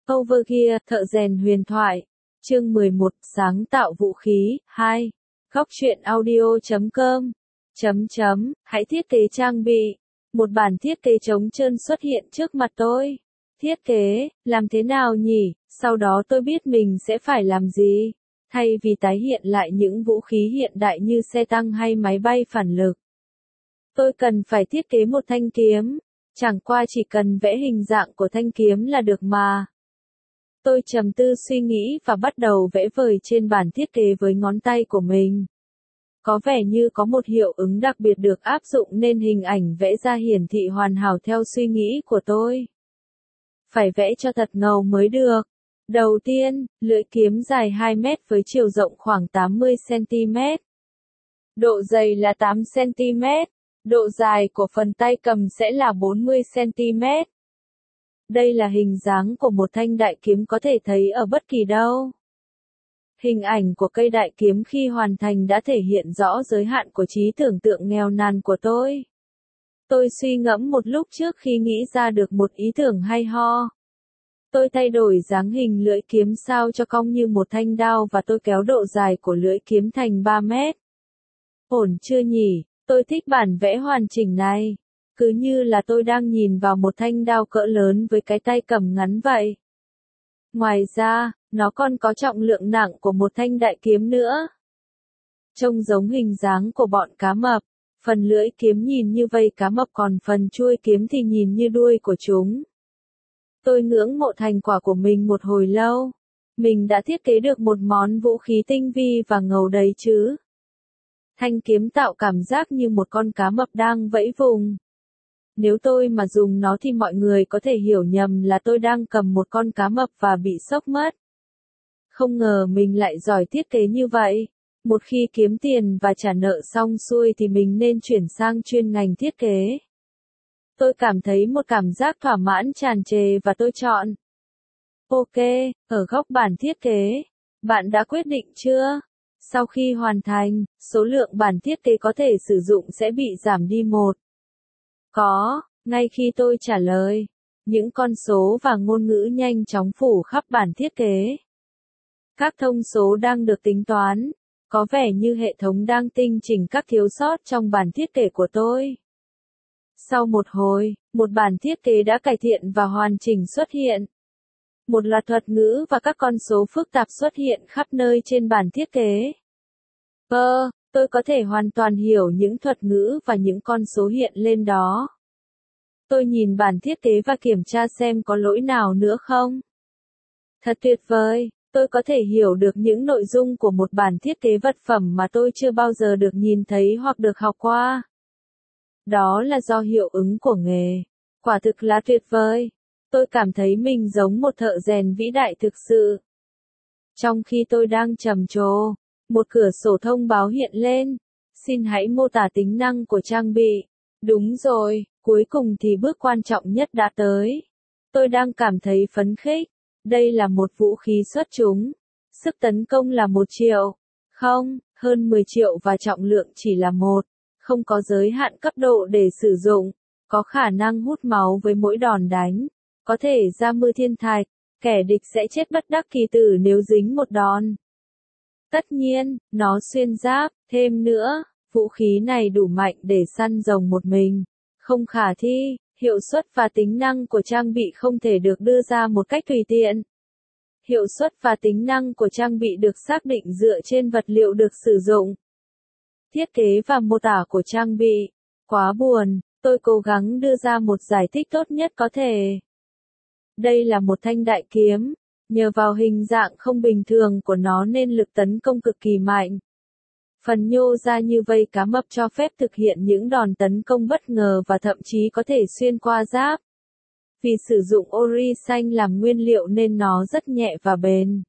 Overgear, thợ rèn huyền thoại. Chương 11, sáng tạo vũ khí. 2. Góc truyện audio.com. Hãy thiết kế trang bị. Một bản thiết kế trống trơn xuất hiện trước mặt tôi. Thiết kế, làm thế nào nhỉ? Sau đó tôi biết mình sẽ phải làm gì. Thay vì tái hiện lại những vũ khí hiện đại như xe tăng hay máy bay phản lực, tôi cần phải thiết kế một thanh kiếm. Chẳng qua chỉ cần vẽ hình dạng của thanh kiếm là được mà. Tôi trầm tư suy nghĩ và bắt đầu vẽ vời trên bản thiết kế với ngón tay của mình. Có vẻ như có một hiệu ứng đặc biệt được áp dụng nên hình ảnh vẽ ra hiển thị hoàn hảo theo suy nghĩ của tôi. Phải vẽ cho thật ngầu mới được. Đầu tiên, lưỡi kiếm dài 2 mét với chiều rộng khoảng 80 cm. Độ dày là 8 cm. Độ dài của phần tay cầm sẽ là 40 cm. Đây là hình dáng của một thanh đại kiếm có thể thấy ở bất kỳ đâu. Hình ảnh của cây đại kiếm khi hoàn thành đã thể hiện rõ giới hạn của trí tưởng tượng nghèo nàn của tôi. Tôi suy ngẫm một lúc trước khi nghĩ ra được một ý tưởng hay ho. Tôi thay đổi dáng hình lưỡi kiếm sao cho cong như một thanh đao và tôi kéo độ dài của lưỡi kiếm thành 3 mét. Ổn chưa nhỉ? Tôi thích bản vẽ hoàn chỉnh này. Cứ như là tôi đang nhìn vào một thanh đao cỡ lớn với cái tay cầm ngắn vậy. Ngoài ra, nó còn có trọng lượng nặng của một thanh đại kiếm nữa. Trông giống hình dáng của bọn cá mập. Phần lưỡi kiếm nhìn như vây cá mập còn phần chuôi kiếm thì nhìn như đuôi của chúng. Tôi ngưỡng mộ thành quả của mình một hồi lâu. Mình đã thiết kế được một món vũ khí tinh vi và ngầu đấy chứ. Thanh kiếm tạo cảm giác như một con cá mập đang vẫy vùng. Nếu tôi mà dùng nó thì mọi người có thể hiểu nhầm là tôi đang cầm một con cá mập và bị sốc mất. Không ngờ mình lại giỏi thiết kế như vậy. Một khi kiếm tiền và trả nợ xong xuôi thì mình nên chuyển sang chuyên ngành thiết kế. Tôi cảm thấy một cảm giác thỏa mãn tràn trề và tôi chọn. Ok, ở góc bản thiết kế. Bạn đã quyết định chưa? Sau khi hoàn thành, số lượng bản thiết kế có thể sử dụng sẽ bị giảm đi 1. Có, ngay khi tôi trả lời, những con số và ngôn ngữ nhanh chóng phủ khắp bản thiết kế. Các thông số đang được tính toán, có vẻ như hệ thống đang tinh chỉnh các thiếu sót trong bản thiết kế của tôi. Sau một hồi, một bản thiết kế đã cải thiện và hoàn chỉnh xuất hiện. Một loạt thuật ngữ và các con số phức tạp xuất hiện khắp nơi trên bản thiết kế. Tôi có thể hoàn toàn hiểu những thuật ngữ và những con số hiện lên đó. Tôi nhìn bản thiết kế và kiểm tra xem có lỗi nào nữa không. Thật tuyệt vời, tôi có thể hiểu được những nội dung của một bản thiết kế vật phẩm mà tôi chưa bao giờ được nhìn thấy hoặc được học qua. Đó là do hiệu ứng của nghề. Quả thực là tuyệt vời. Tôi cảm thấy mình giống một thợ rèn vĩ đại thực sự. Trong khi tôi đang trầm trồ, một cửa sổ thông báo hiện lên. Xin hãy mô tả tính năng của trang bị. Đúng rồi, cuối cùng thì bước quan trọng nhất đã tới. Tôi đang cảm thấy phấn khích. Đây là một vũ khí xuất chúng. Sức tấn công là 1 triệu. Không, hơn 10 triệu và trọng lượng chỉ là 1. Không có giới hạn cấp độ để sử dụng. Có khả năng hút máu với mỗi đòn đánh. Có thể ra mưa thiên thạch. Kẻ địch sẽ chết bất đắc kỳ tử nếu dính một đòn. Tất nhiên, nó xuyên giáp. Thêm nữa, vũ khí này đủ mạnh để săn rồng một mình. Không khả thi, hiệu suất và tính năng của trang bị không thể được đưa ra một cách tùy tiện. Hiệu suất và tính năng của trang bị được xác định dựa trên vật liệu được sử dụng. Thiết kế và mô tả của trang bị. Quá buồn, tôi cố gắng đưa ra một giải thích tốt nhất có thể. Đây là một thanh đại kiếm. Nhờ vào hình dạng không bình thường của nó nên lực tấn công cực kỳ mạnh. Phần nhô ra như vây cá mập cho phép thực hiện những đòn tấn công bất ngờ và thậm chí có thể xuyên qua giáp. Vì sử dụng ori xanh làm nguyên liệu nên nó rất nhẹ và bền.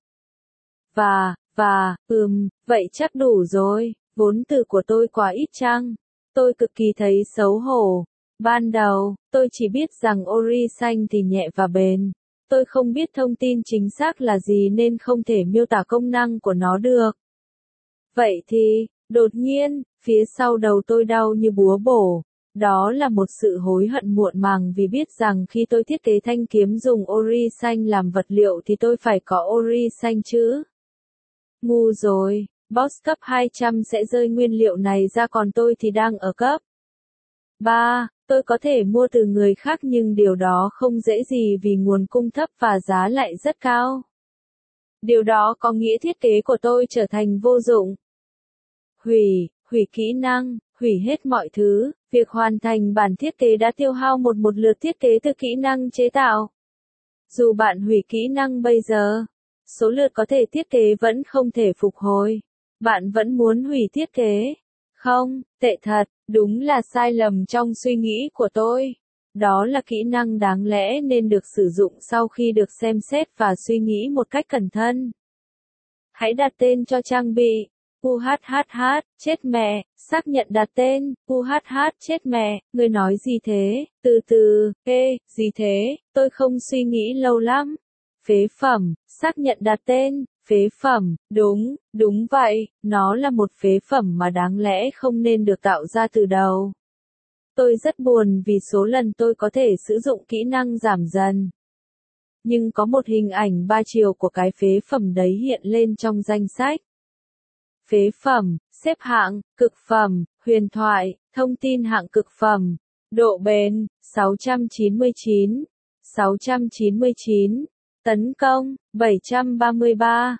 Vậy chắc đủ rồi, vốn từ của tôi quá ít chăng? Tôi cực kỳ thấy xấu hổ. Ban đầu, tôi chỉ biết rằng ori xanh thì nhẹ và bền. Tôi không biết thông tin chính xác là gì nên không thể miêu tả công năng của nó được. Vậy thì, đột nhiên, phía sau đầu tôi đau như búa bổ. Đó là một sự hối hận muộn màng vì biết rằng khi tôi thiết kế thanh kiếm dùng ori xanh làm vật liệu thì tôi phải có ori xanh chứ. Ngu rồi, boss cấp 200 sẽ rơi nguyên liệu này ra còn tôi thì đang ở cấp 3, tôi có thể mua từ người khác nhưng điều đó không dễ gì vì nguồn cung thấp và giá lại rất cao. Điều đó có nghĩa thiết kế của tôi trở thành vô dụng. Hủy kỹ năng, hủy hết mọi thứ, việc hoàn thành bản thiết kế đã tiêu hao một lượt thiết kế từ kỹ năng chế tạo. Dù bạn hủy kỹ năng bây giờ, số lượt có thể thiết kế vẫn không thể phục hồi. Bạn vẫn muốn hủy thiết kế. Không, tệ thật, đúng là sai lầm trong suy nghĩ của tôi. Đó là kỹ năng đáng lẽ nên được sử dụng sau khi được xem xét và suy nghĩ một cách cẩn thận. Hãy đặt tên cho trang bị. UHHH, chết mẹ, xác nhận đặt tên, UHH chết mẹ, người nói gì thế, gì thế, tôi không suy nghĩ lâu lắm. Phế phẩm, xác nhận đặt tên, phế phẩm, đúng vậy, nó là một phế phẩm mà đáng lẽ không nên được tạo ra từ đầu. Tôi rất buồn vì số lần tôi có thể sử dụng kỹ năng giảm dần. Nhưng có một hình ảnh 3 chiều của cái phế phẩm đấy hiện lên trong danh sách. Phế phẩm, xếp hạng, cực phẩm, huyền thoại, thông tin hạng cực phẩm, độ bền, 699, 699, tấn công, 733,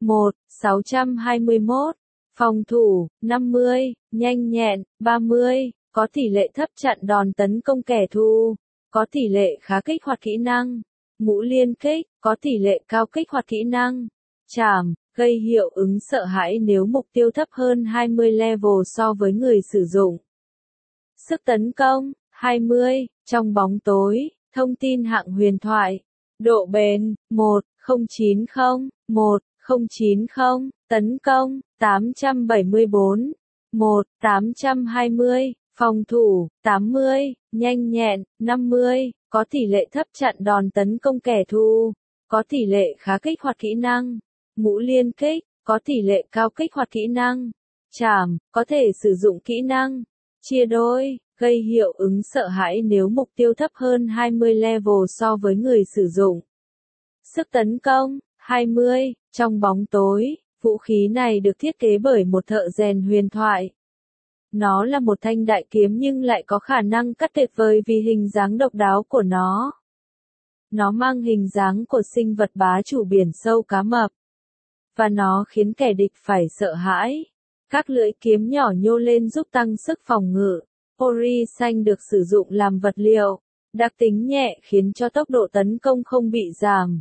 621, phòng thủ, 50, nhanh nhẹn, 30, có tỷ lệ thấp chặn đòn tấn công kẻ thù, có tỷ lệ khá kích hoạt kỹ năng, mũ liên kích, có tỷ lệ cao kích hoạt kỹ năng, chảm, gây hiệu ứng sợ hãi nếu mục tiêu thấp hơn 20 level so với người sử dụng. Sức tấn công, 20, trong bóng tối, thông tin hạng huyền thoại, độ bền, 1090, 1090, tấn công, 874, 820, phòng thủ, 80, nhanh nhẹn, 50, có tỷ lệ thấp chặn đòn tấn công kẻ thù, có tỷ lệ khá kích hoạt kỹ năng. Mũ liên kích, có tỷ lệ cao kích hoạt kỹ năng. Chảm, có thể sử dụng kỹ năng. Chia đôi, gây hiệu ứng sợ hãi nếu mục tiêu thấp hơn 20 level so với người sử dụng. Sức tấn công, 20, trong bóng tối, vũ khí này được thiết kế bởi một thợ rèn huyền thoại. Nó là một thanh đại kiếm nhưng lại có khả năng cắt tuyệt vời vì hình dáng độc đáo của nó. Nó mang hình dáng của sinh vật bá chủ biển sâu cá mập. Và nó khiến kẻ địch phải sợ hãi. Các lưỡi kiếm nhỏ nhô lên giúp tăng sức phòng ngự. Ori xanh được sử dụng làm vật liệu. Đặc tính nhẹ khiến cho tốc độ tấn công không bị giảm.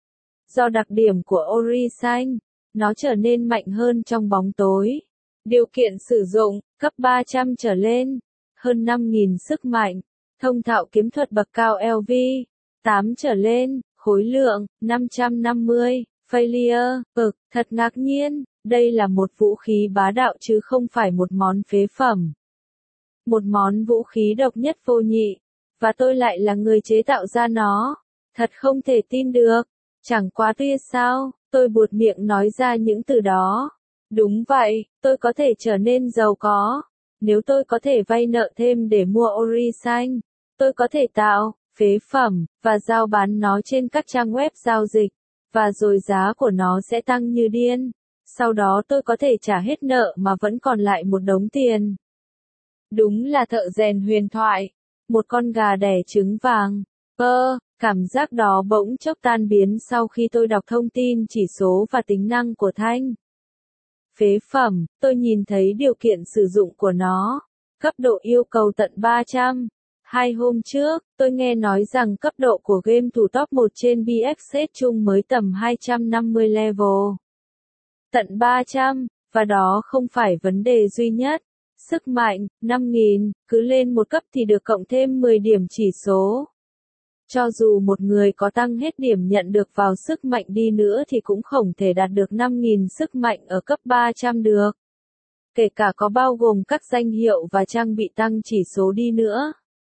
Do đặc điểm của ori xanh, nó trở nên mạnh hơn trong bóng tối. Điều kiện sử dụng, cấp 300 trở lên, hơn 5.000 sức mạnh, thông thạo kiếm thuật bậc cao LV, 8 trở lên, khối lượng, 550. Failure, thật ngạc nhiên, đây là một vũ khí bá đạo chứ không phải một món phế phẩm. Một món vũ khí độc nhất vô nhị, và tôi lại là người chế tạo ra nó. Thật không thể tin được. Chẳng quá tuyệt sao, tôi buột miệng nói ra những từ đó. Đúng vậy, tôi có thể trở nên giàu có. Nếu tôi có thể vay nợ thêm để mua ori xanh, tôi có thể tạo phế phẩm và giao bán nó trên các trang web giao dịch. Và rồi giá của nó sẽ tăng như điên. Sau đó tôi có thể trả hết nợ mà vẫn còn lại một đống tiền. Đúng là thợ rèn huyền thoại. Một con gà đẻ trứng vàng. Cảm giác đó bỗng chốc tan biến sau khi tôi đọc thông tin chỉ số và tính năng của thanh. Phế phẩm, tôi nhìn thấy điều kiện sử dụng của nó. Cấp độ yêu cầu tận 300. 2 hôm trước, tôi nghe nói rằng cấp độ của game thủ top 1 trên BXS chung mới tầm 250 level. Tận 300, và đó không phải vấn đề duy nhất. Sức mạnh, 5.000, cứ lên một cấp thì được cộng thêm 10 điểm chỉ số. Cho dù một người có tăng hết điểm nhận được vào sức mạnh đi nữa thì cũng không thể đạt được 5.000 sức mạnh ở cấp 300 được. Kể cả có bao gồm các danh hiệu và trang bị tăng chỉ số đi nữa.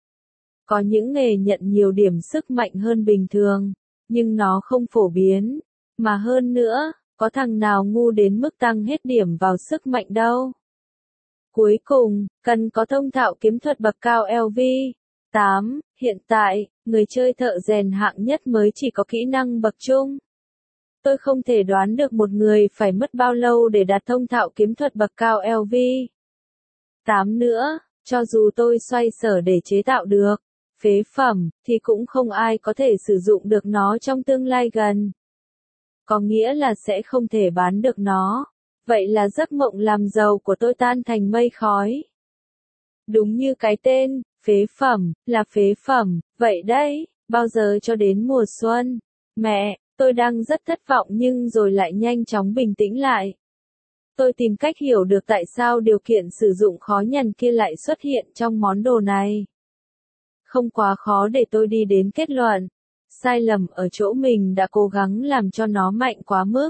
Có những nghề nhận nhiều điểm sức mạnh hơn bình thường, nhưng nó không phổ biến. Mà hơn nữa, có thằng nào ngu đến mức tăng hết điểm vào sức mạnh đâu. Cuối cùng, cần có thông thạo kiếm thuật bậc cao LV. 8. Hiện tại, người chơi thợ rèn hạng nhất mới chỉ có kỹ năng bậc trung. Tôi không thể đoán được một người phải mất bao lâu để đạt thông thạo kiếm thuật bậc cao LV. 8 nữa, cho dù tôi xoay sở để chế tạo được phế phẩm, thì cũng không ai có thể sử dụng được nó trong tương lai gần. Có nghĩa là sẽ không thể bán được nó. Vậy là giấc mộng làm giàu của tôi tan thành mây khói. Đúng như cái tên, phế phẩm, là phế phẩm, vậy đấy, bao giờ cho đến mùa xuân? Mẹ, tôi đang rất thất vọng nhưng rồi lại nhanh chóng bình tĩnh lại. Tôi tìm cách hiểu được tại sao điều kiện sử dụng khó nhằn kia lại xuất hiện trong món đồ này. Không quá khó để tôi đi đến kết luận. Sai lầm ở chỗ mình đã cố gắng làm cho nó mạnh quá mức.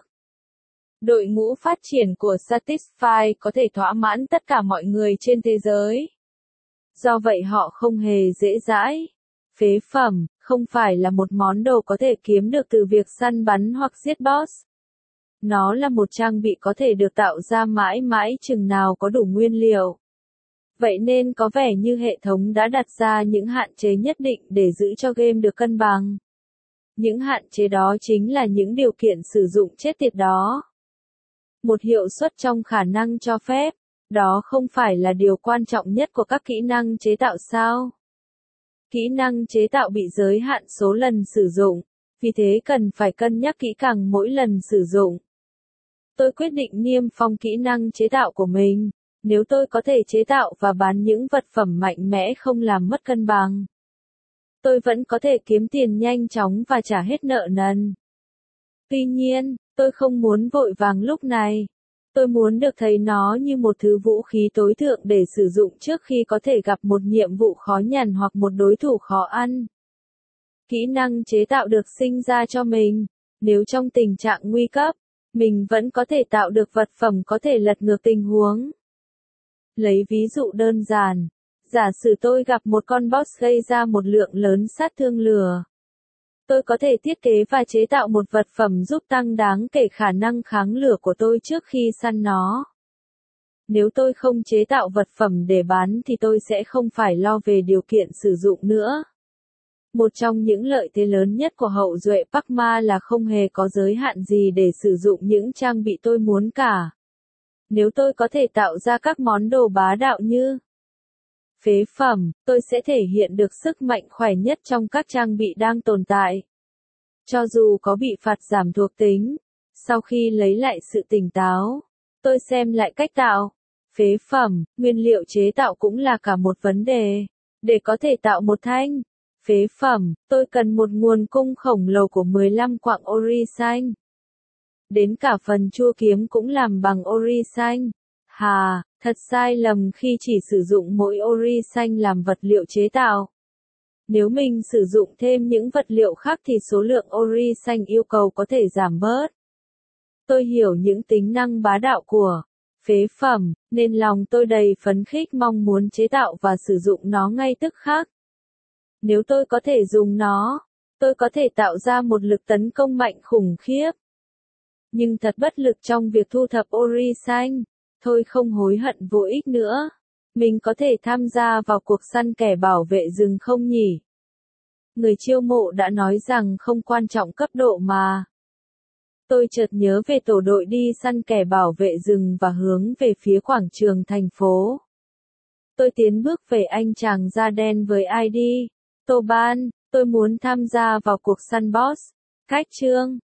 Đội ngũ phát triển của Satisfy có thể thỏa mãn tất cả mọi người trên thế giới. Do vậy họ không hề dễ dãi. Phế phẩm, không phải là một món đồ có thể kiếm được từ việc săn bắn hoặc giết boss. Nó là một trang bị có thể được tạo ra mãi mãi chừng nào có đủ nguyên liệu. Vậy nên có vẻ như hệ thống đã đặt ra những hạn chế nhất định để giữ cho game được cân bằng. Những hạn chế đó chính là những điều kiện sử dụng chết tiệt đó. Một hiệu suất trong khả năng cho phép, đó không phải là điều quan trọng nhất của các kỹ năng chế tạo sao? Kỹ năng chế tạo bị giới hạn số lần sử dụng, vì thế cần phải cân nhắc kỹ càng mỗi lần sử dụng. Tôi quyết định niêm phong kỹ năng chế tạo của mình, nếu tôi có thể chế tạo và bán những vật phẩm mạnh mẽ không làm mất cân bằng. Tôi vẫn có thể kiếm tiền nhanh chóng và trả hết nợ nần. Tuy nhiên, tôi không muốn vội vàng lúc này. Tôi muốn được thấy nó như một thứ vũ khí tối thượng để sử dụng trước khi có thể gặp một nhiệm vụ khó nhằn hoặc một đối thủ khó ăn. Kỹ năng chế tạo được sinh ra cho mình. Nếu trong tình trạng nguy cấp, mình vẫn có thể tạo được vật phẩm có thể lật ngược tình huống. Lấy ví dụ đơn giản. Giả sử tôi gặp một con boss gây ra một lượng lớn sát thương lửa. Tôi có thể thiết kế và chế tạo một vật phẩm giúp tăng đáng kể khả năng kháng lửa của tôi trước khi săn nó. Nếu tôi không chế tạo vật phẩm để bán thì tôi sẽ không phải lo về điều kiện sử dụng nữa. Một trong những lợi thế lớn nhất của hậu duệ Pakma là không hề có giới hạn gì để sử dụng những trang bị tôi muốn cả. Nếu tôi có thể tạo ra các món đồ bá đạo như phế phẩm, tôi sẽ thể hiện được sức mạnh khỏe nhất trong các trang bị đang tồn tại. Cho dù có bị phạt giảm thuộc tính, sau khi lấy lại sự tỉnh táo, tôi xem lại cách tạo phế phẩm, nguyên liệu chế tạo cũng là cả một vấn đề. Để có thể tạo một thanh phế phẩm, tôi cần một nguồn cung khổng lồ của 15 quặng ori xanh. Đến cả phần chua kiếm cũng làm bằng ori xanh. Hà, thật sai lầm khi chỉ sử dụng mỗi ori xanh làm vật liệu chế tạo. Nếu mình sử dụng thêm những vật liệu khác thì số lượng ori xanh yêu cầu có thể giảm bớt. Tôi hiểu những tính năng bá đạo của phế phẩm, nên lòng tôi đầy phấn khích mong muốn chế tạo và sử dụng nó ngay tức khắc. Nếu tôi có thể dùng nó, tôi có thể tạo ra một lực tấn công mạnh khủng khiếp. Nhưng thật bất lực trong việc thu thập ori xanh. Thôi không hối hận vô ích nữa. Mình có thể tham gia vào cuộc săn kẻ bảo vệ rừng không nhỉ? Người chiêu mộ đã nói rằng không quan trọng cấp độ mà. Tôi chợt nhớ về tổ đội đi săn kẻ bảo vệ rừng và hướng về phía quảng trường thành phố. Tôi tiến bước về anh chàng da đen với ID Toban, tôi muốn tham gia vào cuộc săn boss. Cách chương